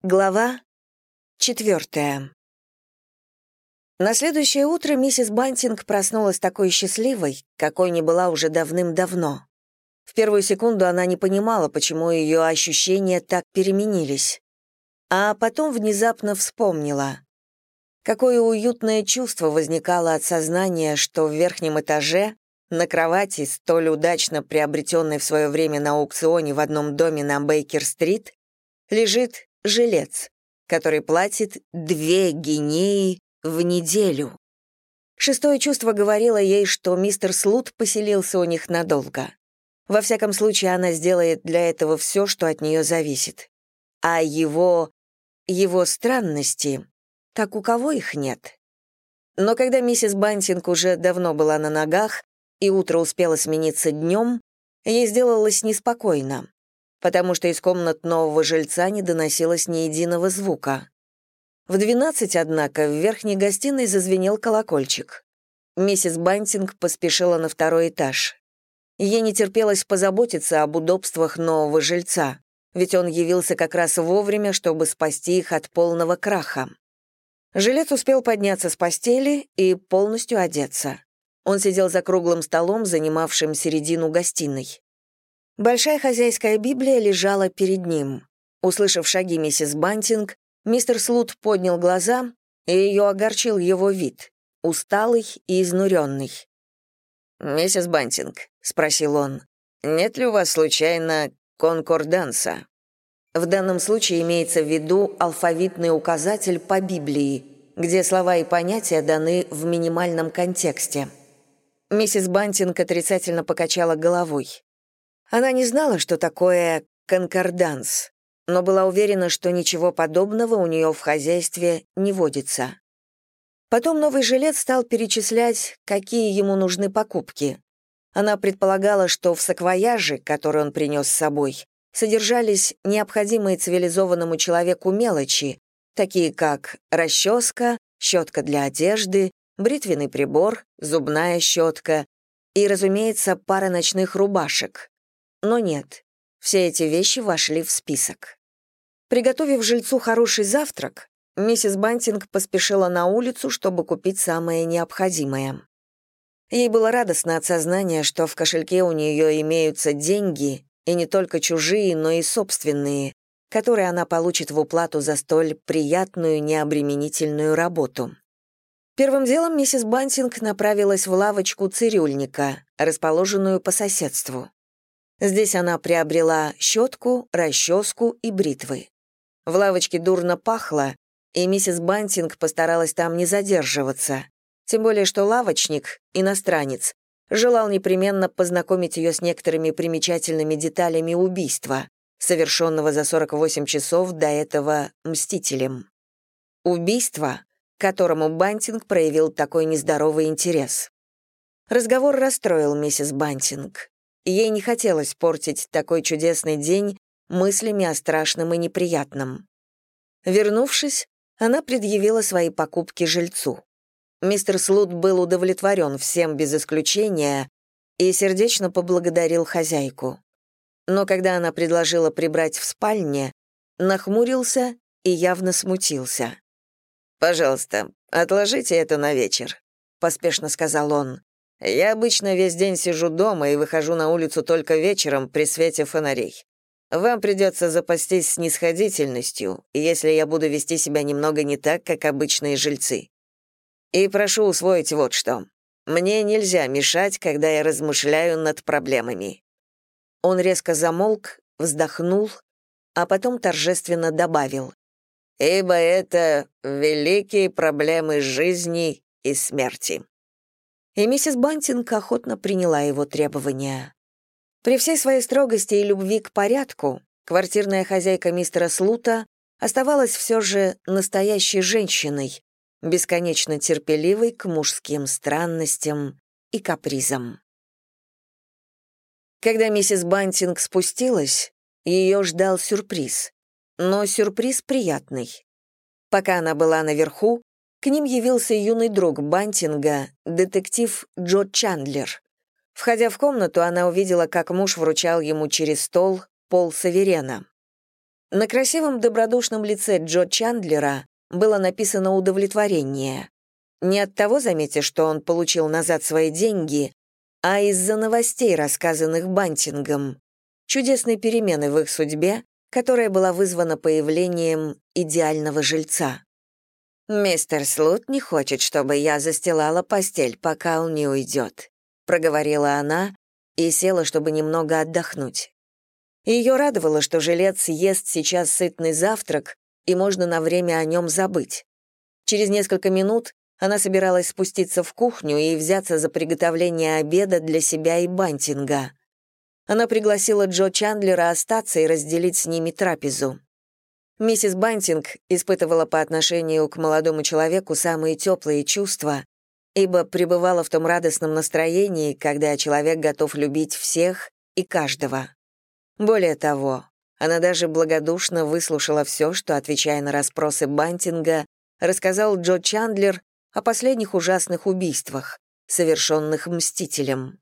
Глава 4. На следующее утро миссис Бантинг проснулась такой счастливой, какой не была уже давным-давно. В первую секунду она не понимала, почему ее ощущения так переменились. А потом внезапно вспомнила. Какое уютное чувство возникало от сознания, что в верхнем этаже, на кровати, столь удачно приобретенной в свое время на аукционе в одном доме на Бейкер-стрит, лежит жилец, который платит 2 гинеи в неделю. Шестое чувство говорило ей, что мистер Слут поселился у них надолго. Во всяком случае, она сделает для этого все, что от нее зависит. А его странности, так у кого их нет? Но когда миссис Бантинг уже давно была на ногах, и утро успело смениться днем, ей сделалось неспокойно, потому что из комнат нового жильца не доносилось ни единого звука. В 12, однако, в верхней гостиной зазвенел колокольчик. Миссис Бантинг поспешила на второй этаж. Ей не терпелось позаботиться об удобствах нового жильца, ведь он явился как раз вовремя, чтобы спасти их от полного краха. Жилец успел подняться с постели и полностью одеться. Он сидел за круглым столом, занимавшим середину гостиной. Большая хозяйская Библия лежала перед ним. Услышав шаги миссис Бантинг, мистер Слут поднял глаза, и ее огорчил его вид, усталый и изнуренный. «Миссис Бантинг», — спросил он, — «нет ли у вас, случайно, конкорданса?» В данном случае имеется в виду алфавитный указатель по Библии, где слова и понятия даны в минимальном контексте. Миссис Бантинг отрицательно покачала головой. Она не знала, что такое конкорданс, но была уверена, что ничего подобного у нее в хозяйстве не водится. Потом новый жилец стал перечислять, какие ему нужны покупки. Она предполагала, что в саквояже, который он принес с собой, содержались необходимые цивилизованному человеку мелочи, такие как расческа, щетка для одежды, бритвенный прибор, зубная щетка и, разумеется, пара ночных рубашек. Но нет, все эти вещи вошли в список. Приготовив жильцу хороший завтрак, миссис Бантинг поспешила на улицу, чтобы купить самое необходимое. Ей было радостно от сознания, что в кошельке у нее имеются деньги, и не только чужие, но и собственные, которые она получит в уплату за столь приятную, необременительную работу. Первым делом миссис Бантинг направилась в лавочку цирюльника, расположенную по соседству. Здесь она приобрела щетку, расческу и бритвы. В лавочке дурно пахло, и миссис Бантинг постаралась там не задерживаться, тем более что лавочник, иностранец, желал непременно познакомить ее с некоторыми примечательными деталями убийства, совершенного за 48 часов до этого мстителем. Убийство, к которому Бантинг проявил такой нездоровый интерес. Разговор расстроил миссис Бантинг. Ей не хотелось портить такой чудесный день мыслями о страшном и неприятном. Вернувшись, она предъявила свои покупки жильцу. Мистер Слут был удовлетворен всем без исключения и сердечно поблагодарил хозяйку. Но когда она предложила прибрать в спальне, нахмурился и явно смутился. «Пожалуйста, отложите это на вечер», — поспешно сказал он. «Я обычно весь день сижу дома и выхожу на улицу только вечером при свете фонарей. Вам придется запастись снисходительностью, если я буду вести себя немного не так, как обычные жильцы. И прошу усвоить вот что. Мне нельзя мешать, когда я размышляю над проблемами». Он резко замолк, вздохнул, а потом торжественно добавил: «Ибо это великие проблемы жизни и смерти». И миссис Бантинг охотно приняла его требования. При всей своей строгости и любви к порядку квартирная хозяйка мистера Слута оставалась все же настоящей женщиной, бесконечно терпеливой к мужским странностям и капризам. Когда миссис Бантинг спустилась, ее ждал сюрприз, но сюрприз приятный. Пока она была наверху, к ним явился юный друг Бантинга, детектив Джо Чандлер. Входя в комнату, она увидела, как муж вручал ему через стол пол-саверена. На красивом добродушном лице Джо Чандлера было написано удовлетворение. Не от того, заметьте, что он получил назад свои деньги, а из-за новостей, рассказанных Бантингом, чудесной перемены в их судьбе, которая была вызвана появлением идеального жильца. «Мистер Слут не хочет, чтобы я застилала постель, пока он не уйдет», проговорила она и села, чтобы немного отдохнуть. Ее радовало, что жилец ест сейчас сытный завтрак, и можно на время о нем забыть. Через несколько минут она собиралась спуститься в кухню и взяться за приготовление обеда для себя и Бантинга. Она пригласила Джо Чандлера остаться и разделить с ними трапезу. Миссис Бантинг испытывала по отношению к молодому человеку самые теплые чувства, ибо пребывала в том радостном настроении, когда человек готов любить всех и каждого. Более того, она даже благодушно выслушала все, что, отвечая на расспросы Бантинга, рассказал Джо Чандлер о последних ужасных убийствах, совершенных Мстителем.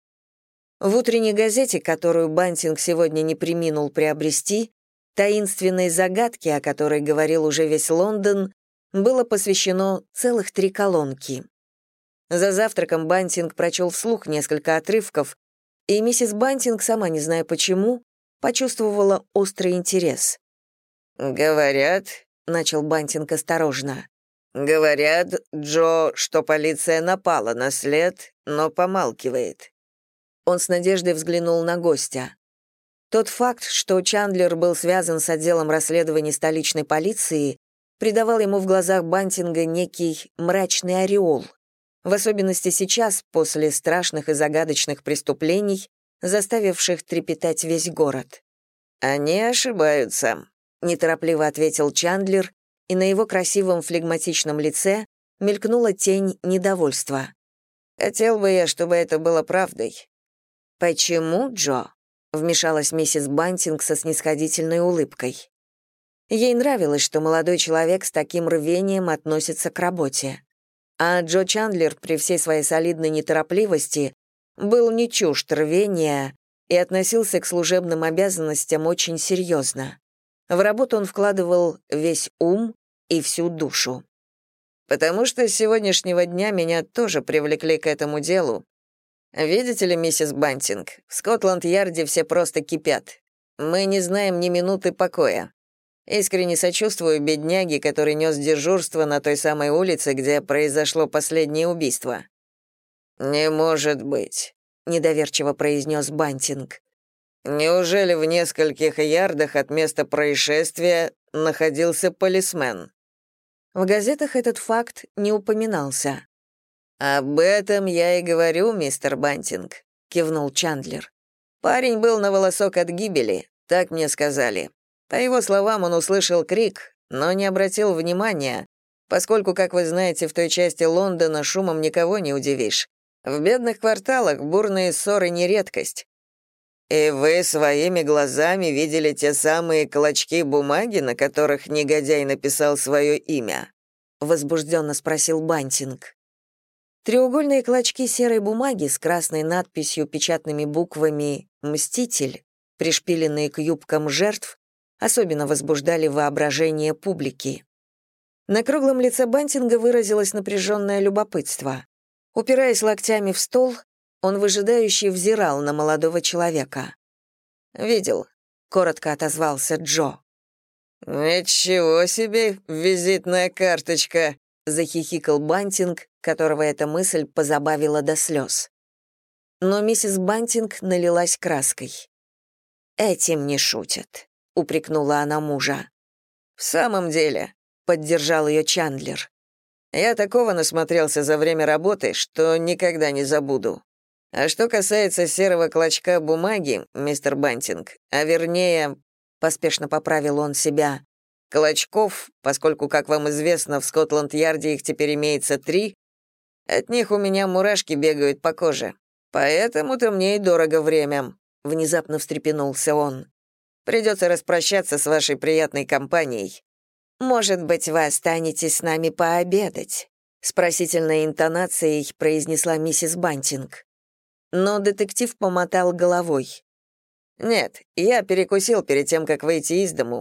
В утренней газете, которую Бантинг сегодня не преминул приобрести, таинственной загадке, о которой говорил уже весь Лондон, было посвящено целых 3 колонки. За завтраком Бантинг прочел вслух несколько отрывков, и миссис Бантинг, сама не зная почему, почувствовала острый интерес. «Говорят», — начал Бантинг осторожно, «говорят, Джо, что полиция напала на след, но помалкивает». Он с надеждой взглянул на гостя. Тот факт, что Чандлер был связан с отделом расследований столичной полиции, придавал ему в глазах Бантинга некий мрачный ореол, в особенности сейчас, после страшных и загадочных преступлений, заставивших трепетать весь город. «Они ошибаются», — неторопливо ответил Чандлер, и на его красивом флегматичном лице мелькнула тень недовольства. «Хотел бы я, чтобы это было правдой». «Почему, Джо?» — вмешалась миссис Бантинг со снисходительной улыбкой. Ей нравилось, что молодой человек с таким рвением относится к работе. А Джо Чандлер при всей своей солидной неторопливости был не чужд рвения и относился к служебным обязанностям очень серьезно. В работу он вкладывал весь ум и всю душу. «Потому что с сегодняшнего дня меня тоже привлекли к этому делу. Видите ли, миссис Бантинг, в Скотланд-Ярде все просто кипят. Мы не знаем ни минуты покоя. Искренне сочувствую бедняге, который нес дежурство на той самой улице, где произошло последнее убийство». «Не может быть», — недоверчиво произнес Бантинг. «Неужели в нескольких ярдах от места происшествия находился полисмен?» В газетах этот факт не упоминался. «Об этом я и говорю, мистер Бантинг», — кивнул Чандлер. «Парень был на волосок от гибели, так мне сказали. По его словам, он услышал крик, но не обратил внимания, поскольку, как вы знаете, в той части Лондона шумом никого не удивишь. В бедных кварталах бурные ссоры не редкость. И вы своими глазами видели те самые клочки бумаги, на которых негодяй написал свое имя?» — возбужденно спросил Бантинг. Треугольные клочки серой бумаги с красной надписью печатными буквами «Мститель», пришпиленные к юбкам жертв, особенно возбуждали воображение публики. На круглом лице Бантинга выразилось напряженное любопытство. Упираясь локтями в стол, он выжидающе взирал на молодого человека. «Видел», — коротко отозвался Джо. «Ничего себе, визитная карточка», — захихикал Бантинг, которого эта мысль позабавила до слез. Но миссис Бантинг налилась краской. «Этим не шутят», — упрекнула она мужа. «В самом деле», — поддержал ее Чандлер. «Я такого насмотрелся за время работы, что никогда не забуду. А что касается серого клочка бумаги, мистер Бантинг, а вернее, поспешно поправил он себя, клочков, поскольку, как вам известно, в Скотланд-Ярде их теперь имеется 3, от них у меня мурашки бегают по коже. Поэтому-то мне и дорого время», — внезапно встрепенулся он. «Придется распрощаться с вашей приятной компанией». «Может быть, вы останетесь с нами пообедать?» — с просительной интонацией произнесла миссис Бантинг. Но детектив помотал головой. «Нет, я перекусил перед тем, как выйти из дому.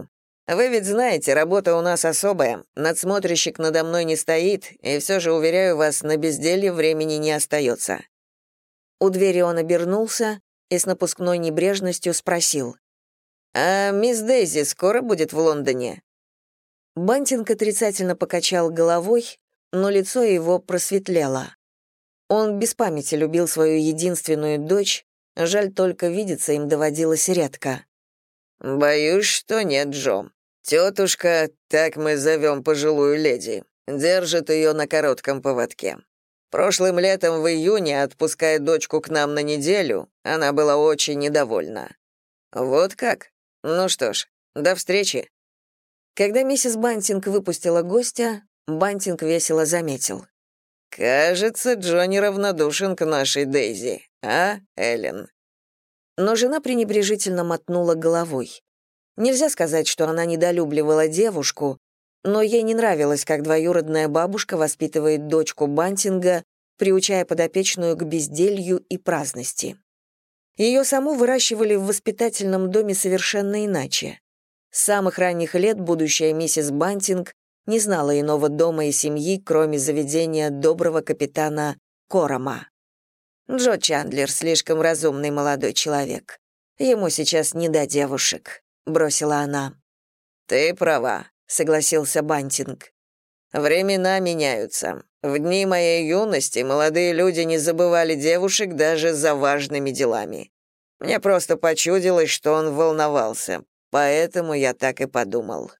Вы ведь знаете, работа у нас особая. Надсмотрщик надо мной не стоит, и все же, уверяю вас, на безделье времени не остается». У двери он обернулся и с напускной небрежностью спросил: «А мисс Дейзи скоро будет в Лондоне?» Бантинг отрицательно покачал головой, но лицо его просветлело. Он без памяти любил свою единственную дочь, жаль только видеться им доводилось редко. «Боюсь, что нет, Джо. Тетушка, так мы зовем пожилую леди, держит ее на коротком поводке. Прошлым летом в июне, отпуская дочку к нам на неделю, она была очень недовольна». «Вот как? Ну что ж, до встречи». Когда миссис Бантинг выпустила гостя, Бантинг весело заметил: «Кажется, Джонни равнодушен к нашей Дейзи, а, Эллен?» Но жена пренебрежительно мотнула головой. Нельзя сказать, что она недолюбливала девушку, но ей не нравилось, как двоюродная бабушка воспитывает дочку Бантинга, приучая подопечную к безделью и праздности. Ее саму выращивали в воспитательном доме совершенно иначе. С самых ранних лет будущая миссис Бантинг не знала иного дома и семьи, кроме заведения доброго капитана Корома. Джо Чандлер слишком разумный молодой человек. Ему сейчас не до девушек, бросила она. Ты права, согласился Бантинг. Времена меняются. В дни моей юности молодые люди не забывали девушек даже за важными делами. Мне просто почудилось, что он волновался, поэтому я так и подумал.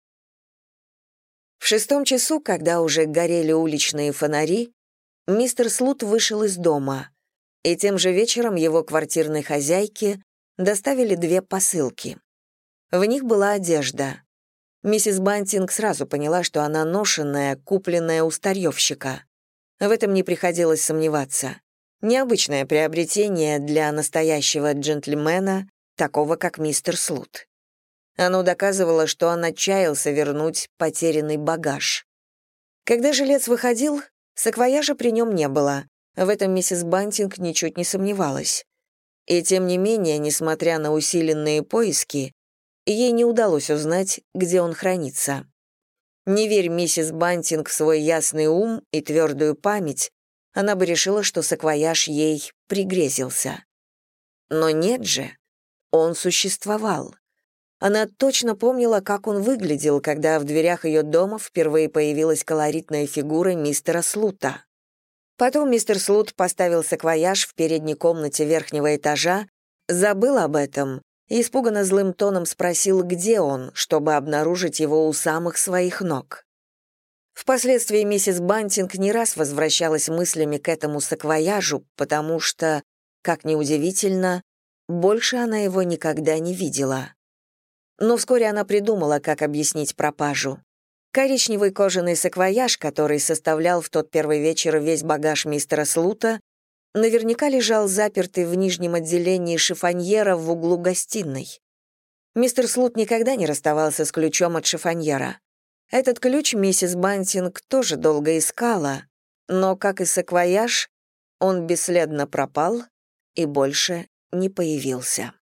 В 6 часу, когда уже горели уличные фонари, мистер Слут вышел из дома, и тем же вечером его квартирной хозяйке доставили 2 посылки. В них была одежда. Миссис Бантинг сразу поняла, что она ношенная, купленная у старьевщика. В этом не приходилось сомневаться. Необычное приобретение для настоящего джентльмена, такого как мистер Слут. Оно доказывало, что он отчаялся вернуть потерянный багаж. Когда жилец выходил, саквояжа при нем не было. В этом миссис Бантинг ничуть не сомневалась. И тем не менее, несмотря на усиленные поиски, ей не удалось узнать, где он хранится. Не верь миссис Бантинг в свой ясный ум и твердую память, она бы решила, что саквояж ей пригрезился. Но нет же, он существовал. Она точно помнила, как он выглядел, когда в дверях ее дома впервые появилась колоритная фигура мистера Слута. Потом мистер Слут поставил саквояж в передней комнате верхнего этажа, забыл об этом и испуганно злым тоном спросил, где он, чтобы обнаружить его у самых своих ног. Впоследствии миссис Бантинг не раз возвращалась мыслями к этому саквояжу, потому что, как ни удивительно, больше она его никогда не видела. Но вскоре она придумала, как объяснить пропажу. Коричневый кожаный саквояж, который составлял в тот первый вечер весь багаж мистера Слута, наверняка лежал запертый в нижнем отделении шифоньера в углу гостиной. Мистер Слут никогда не расставался с ключом от шифоньера. Этот ключ миссис Бантинг тоже долго искала, но, как и саквояж, он бесследно пропал и больше не появился.